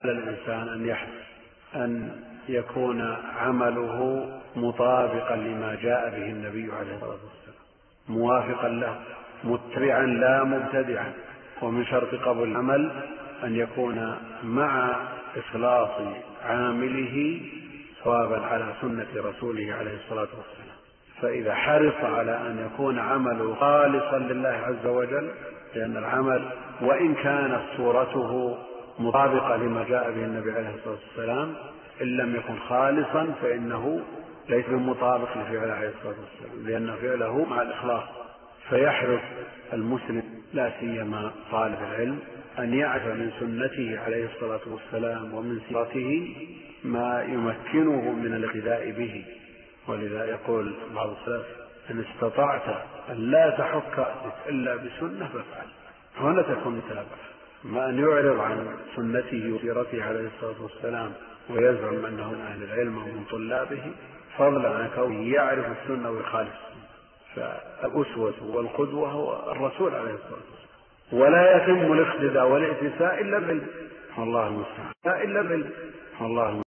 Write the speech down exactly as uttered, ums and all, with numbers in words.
على الإنسان أن يحرص أن يكون عمله مطابقا لما جاء به النبي عليه الصلاة والسلام، موافقا له، متبعا لا مبتدعا. ومن شرط قبول العمل أن يكون مع إخلاص عامله صوابا على سنة رسوله عليه الصلاة والسلام. فإذا حرص على أن يكون عمله خالصا لله عز وجل، لأن العمل وإن كانت صورته مطابقة لما جاء به النبي عليه الصلاة والسلام، إن لم يكن خالصا فإنه ليس بمطابق لفعله عليه الصلاة والسلام، لأن فعله مع الإخلاص. فيحرص المسلم لا سيما طالب العلم أن يعرف من سنته عليه الصلاة والسلام ومن سيرته ما يمكنه من الاقتداء به. ولذا يقول بعض السلف: إن استطعت أن لا تحك رأسك إلا بسنة فافعل. هنا تكون متابعة. ما أن يعرض عن سنته وسيرته عليه الصلاة والسلام ويزعم أنه من أهل العلم ومن طلابه، فضلا عن كونه يعرف السنة ويخالف السنة. فالأسوة والقدوة هو الرسول عليه الصلاة والسلام. ولا يتم الاقتداء والائتساء إلا بالعلم، والله المستعان، إلا بالعلم، والله المستعان.